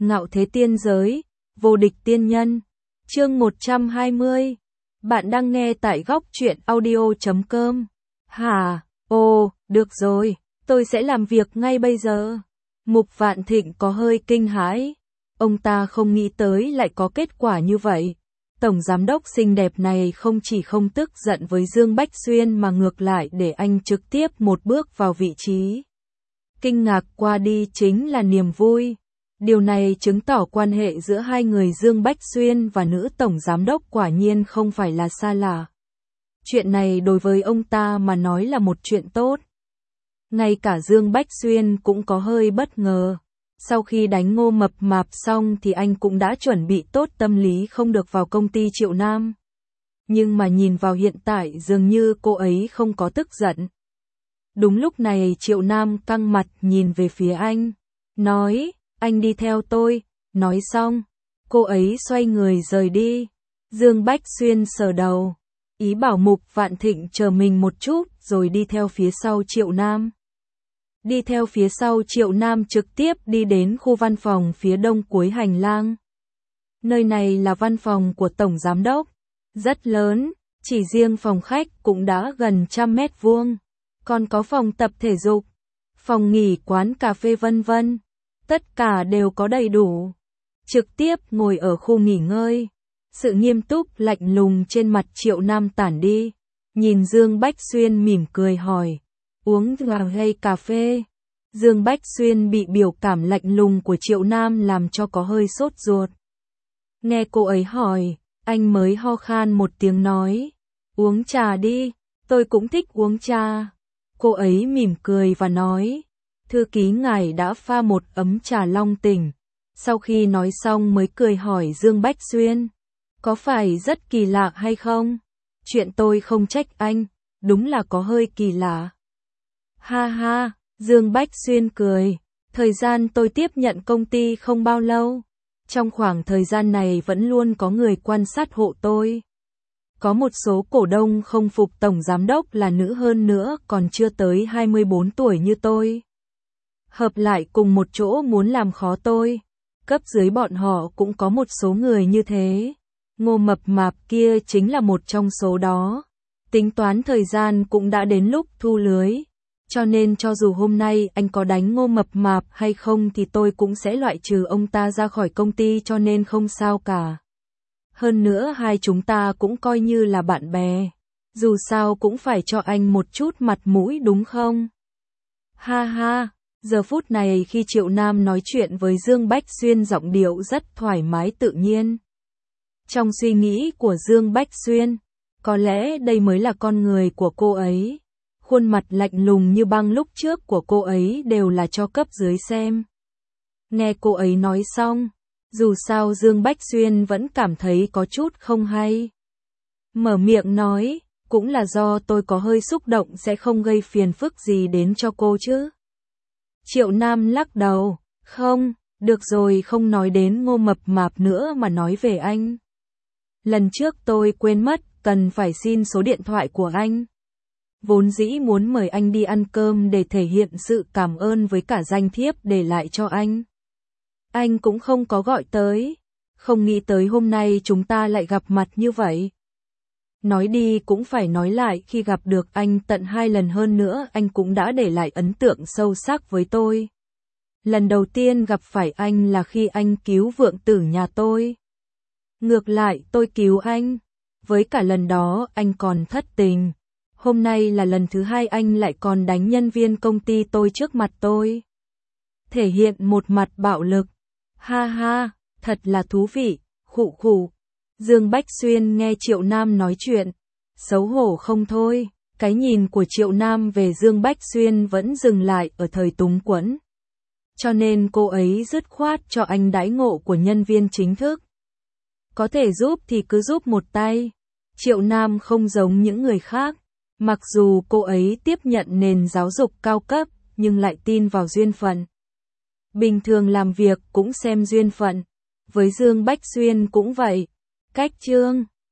Ngạo thế tiên giới, vô địch tiên nhân. Chương 120. Bạn đang nghe tại góc truyện audio.com. Hả? Ồ, được rồi, tôi sẽ làm việc ngay bây giờ. Mục Vạn Thịnh có hơi kinh hãi. Ông ta không nghĩ tới lại có kết quả như vậy. Tổng giám đốc xinh đẹp này không chỉ không tức giận với Dương Bách Xuyên mà ngược lại để anh trực tiếp một bước vào vị trí. Kinh ngạc qua đi chính là niềm vui. Điều này chứng tỏ quan hệ giữa hai người Dương Bách Xuyên và nữ tổng giám đốc quả nhiên không phải là xa lạ. Chuyện này đối với ông ta mà nói là một chuyện tốt. Ngay cả Dương Bách Xuyên cũng có hơi bất ngờ. Sau khi đánh Ngô Mập Mạp xong thì anh cũng đã chuẩn bị tốt tâm lý không được vào công ty Triệu Nam. Nhưng mà nhìn vào hiện tại dường như cô ấy không có tức giận. Đúng lúc này Triệu Nam căng mặt nhìn về phía anh. Nói, anh đi theo tôi. Nói xong, cô ấy xoay người rời đi. Dương Bách Xuyên sờ đầu. Ý bảo Mục Vạn Thịnh chờ mình một chút rồi đi theo phía sau Triệu Nam. Đi theo phía sau Triệu Nam trực tiếp đi đến khu văn phòng phía đông cuối hành lang. Nơi này là văn phòng của Tổng Giám Đốc. Rất lớn, chỉ riêng phòng khách cũng đã gần 100 mét vuông. Còn có phòng tập thể dục, phòng nghỉ, quán cà phê vân vân. Tất cả đều có đầy đủ. Trực tiếp ngồi ở khu nghỉ ngơi. Sự nghiêm túc lạnh lùng trên mặt Triệu Nam tản đi. Nhìn Dương Bách Xuyên mỉm cười hỏi. Uống hay cà phê? Dương Bách Xuyên bị biểu cảm lạnh lùng của Triệu Nam làm cho có hơi sốt ruột. Nghe cô ấy hỏi, anh mới ho khan một tiếng nói. Uống trà đi, tôi cũng thích uống trà. Cô ấy mỉm cười và nói. Thư ký ngài đã pha một ấm trà long tỉnh. Sau khi nói xong mới cười hỏi Dương Bách Xuyên. Có phải rất kỳ lạ hay không? Chuyện tôi không trách anh, đúng là có hơi kỳ lạ. Ha ha, Dương Bách Xuyên cười. Thời gian tôi tiếp nhận công ty không bao lâu. Trong khoảng thời gian này vẫn luôn có người quan sát hộ tôi. Có một số cổ đông không phục tổng giám đốc là nữ hơn nữa còn chưa tới 24 tuổi như tôi. Hợp lại cùng một chỗ muốn làm khó tôi. Cấp dưới bọn họ cũng có một số người như thế. Ngô Mập Mạp kia chính là một trong số đó. Tính toán thời gian cũng đã đến lúc thu lưới. Cho nên cho dù hôm nay anh có đánh Ngô Mập Mạp hay không thì tôi cũng sẽ loại trừ ông ta ra khỏi công ty, cho nên không sao cả. Hơn nữa hai chúng ta cũng coi như là bạn bè. Dù sao cũng phải cho anh một chút mặt mũi đúng không? Ha ha, giờ phút này khi Triệu Nam nói chuyện với Dương Bách Xuyên giọng điệu rất thoải mái tự nhiên. Trong suy nghĩ của Dương Bách Xuyên, có lẽ đây mới là con người của cô ấy. Khuôn mặt lạnh lùng như băng lúc trước của cô ấy đều là cho cấp dưới xem. Nghe cô ấy nói xong, dù sao Dương Bách Xuyên vẫn cảm thấy có chút không hay. Mở miệng nói, cũng là do tôi có hơi xúc động sẽ không gây phiền phức gì đến cho cô chứ. Triệu Nam lắc đầu, không, được rồi, không nói đến Ngô Mập Mạp nữa mà nói về anh. Lần trước tôi quên mất, cần phải xin số điện thoại của anh. Vốn dĩ muốn mời anh đi ăn cơm để thể hiện sự cảm ơn với cả danh thiếp để lại cho anh. Anh cũng không có gọi tới. Không nghĩ tới hôm nay chúng ta lại gặp mặt như vậy. Nói đi cũng phải nói lại, khi gặp được anh tận 2 lần hơn nữa anh cũng đã để lại ấn tượng sâu sắc với tôi. Lần đầu tiên gặp phải anh là khi anh cứu vượng tử nhà tôi. Ngược lại tôi cứu anh. Với cả lần đó anh còn thất tình. Hôm nay là lần thứ 2 anh lại còn đánh nhân viên công ty tôi trước mặt tôi. Thể hiện một mặt bạo lực. Ha ha, thật là thú vị, khụ khụ. Dương Bách Xuyên nghe Triệu Nam nói chuyện. Xấu hổ không thôi, cái nhìn của Triệu Nam về Dương Bách Xuyên vẫn dừng lại ở thời túng quẫn. Cho nên cô ấy dứt khoát cho anh đãi ngộ của nhân viên chính thức. Có thể giúp thì cứ giúp một tay. Triệu Nam không giống những người khác. Mặc dù cô ấy tiếp nhận nền giáo dục cao cấp, nhưng lại tin vào duyên phận. Bình thường làm việc cũng xem duyên phận. Với Dương Bách Xuyên cũng vậy. Cách chương